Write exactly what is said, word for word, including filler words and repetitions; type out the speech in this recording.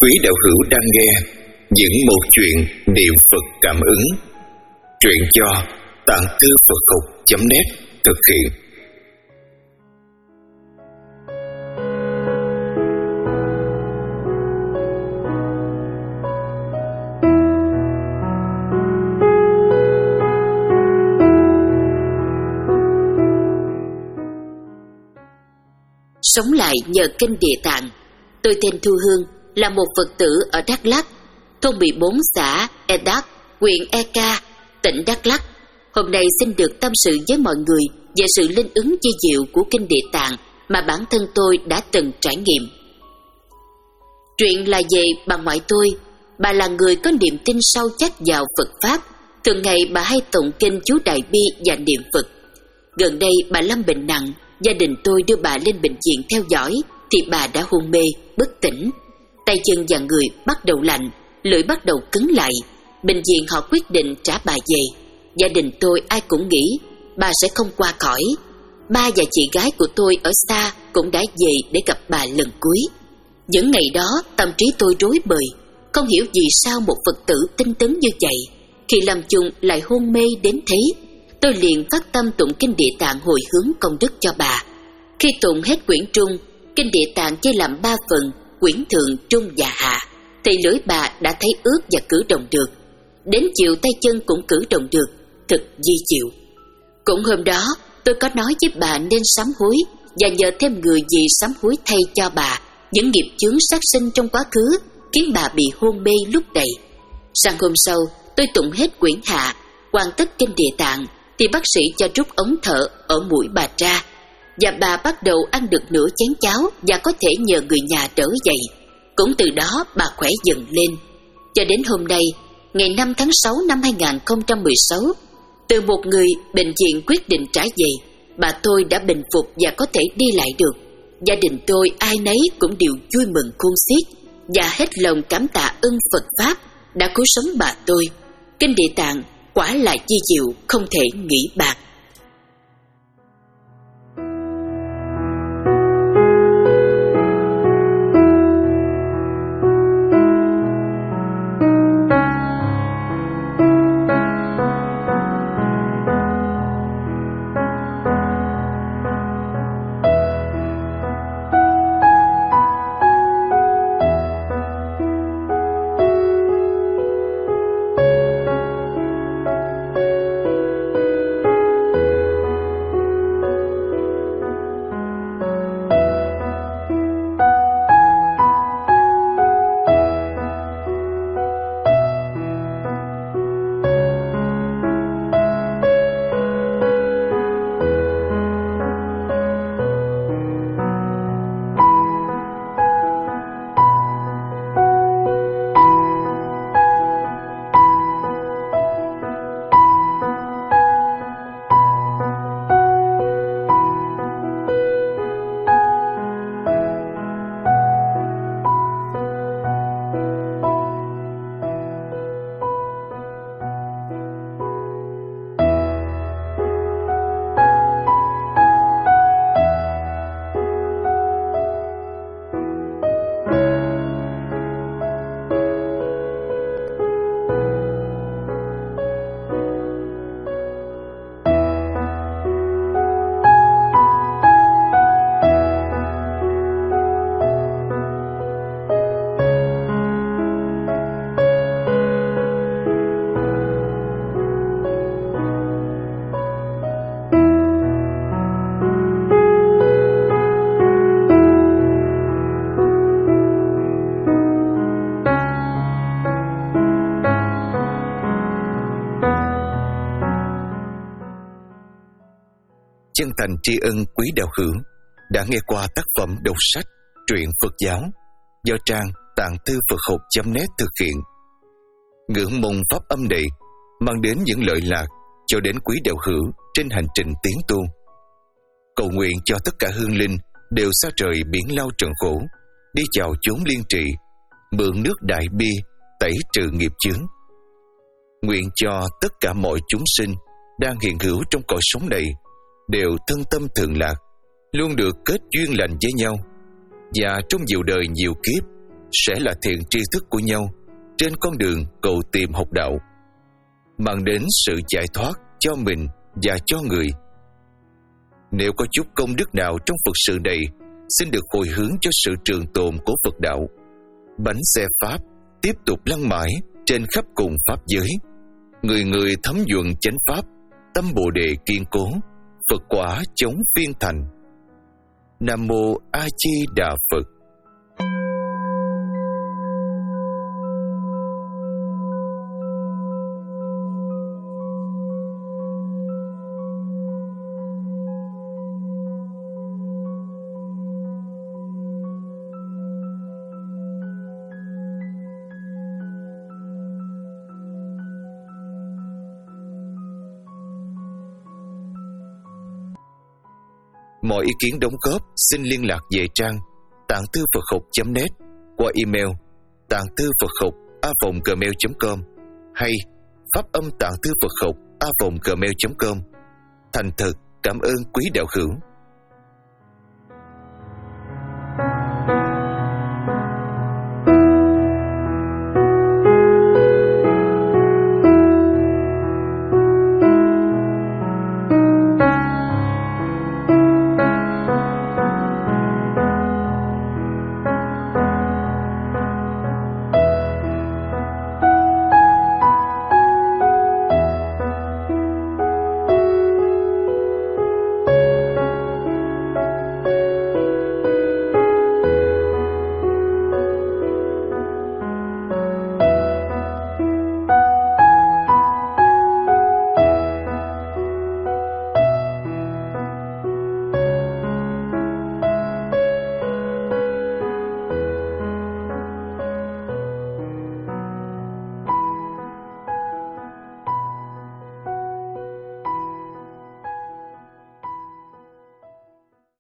Quý đạo hữu đang nghe những một chuyện niệm Phật cảm ứng. Truyện do tạng thư Phật học chấm net thực hiện. Sống lại nhờ kinh Địa Tạng. Tôi tên Thu Hương, là một Phật tử ở Đắk Lắk, thôn mười bốn xã Edak, huyện Eka, tỉnh Đắk Lắk. Hôm nay xin được tâm sự với mọi người về sự linh ứng chi diệu của kinh Địa Tạng mà bản thân tôi đã từng trải nghiệm. Chuyện là về bà ngoại tôi. Bà là người có niềm tin sâu chắc vào Phật Pháp. Thường ngày bà hay tụng kinh chú Đại Bi và niệm Phật. Gần đây bà lâm bệnh nặng, gia đình tôi đưa bà lên bệnh viện theo dõi thì bà đã hôn mê, bất tỉnh. Tay chân và người bắt đầu lạnh, lưỡi bắt đầu cứng lại. Bệnh viện họ quyết định trả bà về. Gia đình tôi ai cũng nghĩ bà sẽ không qua khỏi. Ba và chị gái của tôi ở xa cũng đã về để gặp bà lần cuối. Những ngày đó tâm trí tôi rối bời, không hiểu vì sao một Phật tử tinh tấn như vậy khi lâm chung lại hôn mê đến thế. Tôi liền phát tâm tụng kinh Địa Tạng hồi hướng công đức cho bà. Khi tụng hết quyển trung, kinh Địa Tạng chia làm ba phần, quyển thượng, trung và hạ, thì lưỡi bà đã thấy ướt và cử động được. Đến chiều tay chân cũng cử động được, thật di diệu. Cũng hôm đó tôi có nói với bà nên sám hối và nhờ thêm người gì sám hối thay cho bà những nghiệp chướng sát sinh trong quá khứ khiến bà bị hôn mê lúc này. Sang hôm sau tôi tụng hết quyển hạ, hoàn tất kinh Địa Tạng thì bác sĩ cho rút ống thở ở mũi bà ra, và bà bắt đầu ăn được nửa chén cháo và có thể nhờ người nhà đỡ dậy. Cũng từ đó bà khỏe dần lên. Cho đến hôm nay, ngày năm tháng sáu năm hai nghìn không trăm mười sáu, từ một người bệnh viện quyết định trả về, bà tôi đã bình phục và có thể đi lại được. Gia đình tôi ai nấy cũng đều vui mừng khôn xiết và hết lòng cảm tạ ơn Phật Pháp đã cứu sống bà tôi. Kinh Địa Tạng quả là chi diệu không thể nghĩ bạc. Chân thành tri ân quý đạo hữu đã nghe qua tác phẩm đọc sách truyện Phật giáo do trang tạng thư Phật học chấm net thực hiện. Ngưỡng mong pháp âm này mang đến những lợi lạc cho đến quý đạo hữu trên hành trình tiến tu. Cầu nguyện cho tất cả hương linh đều xa trời biển lao trần khổ, đi vào chốn liên trị, mượn nước đại bi tẩy trừ nghiệp chướng. Nguyện cho tất cả mọi chúng sinh đang hiện hữu trong cõi sống này đều thân tâm thường lạc, luôn được kết duyên lành với nhau, và trong nhiều đời nhiều kiếp sẽ là thiện tri thức của nhau trên con đường cầu tìm học đạo, mang đến sự giải thoát cho mình và cho người. Nếu có chút công đức nào trong Phật sự này, xin được hồi hướng cho sự trường tồn của Phật đạo. Bánh xe Pháp tiếp tục lăn mãi trên khắp cùng Pháp giới. Người người thấm nhuận chánh Pháp, tâm Bồ Đề kiên cố, Phật quả chống phiên thành. Nam Mô A Di Đà Phật. Mọi ý kiến đóng góp xin liên lạc về trang tạng thư Phật học chấm net qua email tạng thư Phật học a vòng gmail chấm com hay pháp âm tạng thư Phật học a vòng gmail chấm com. Thành thật cảm ơn quý đạo hữu.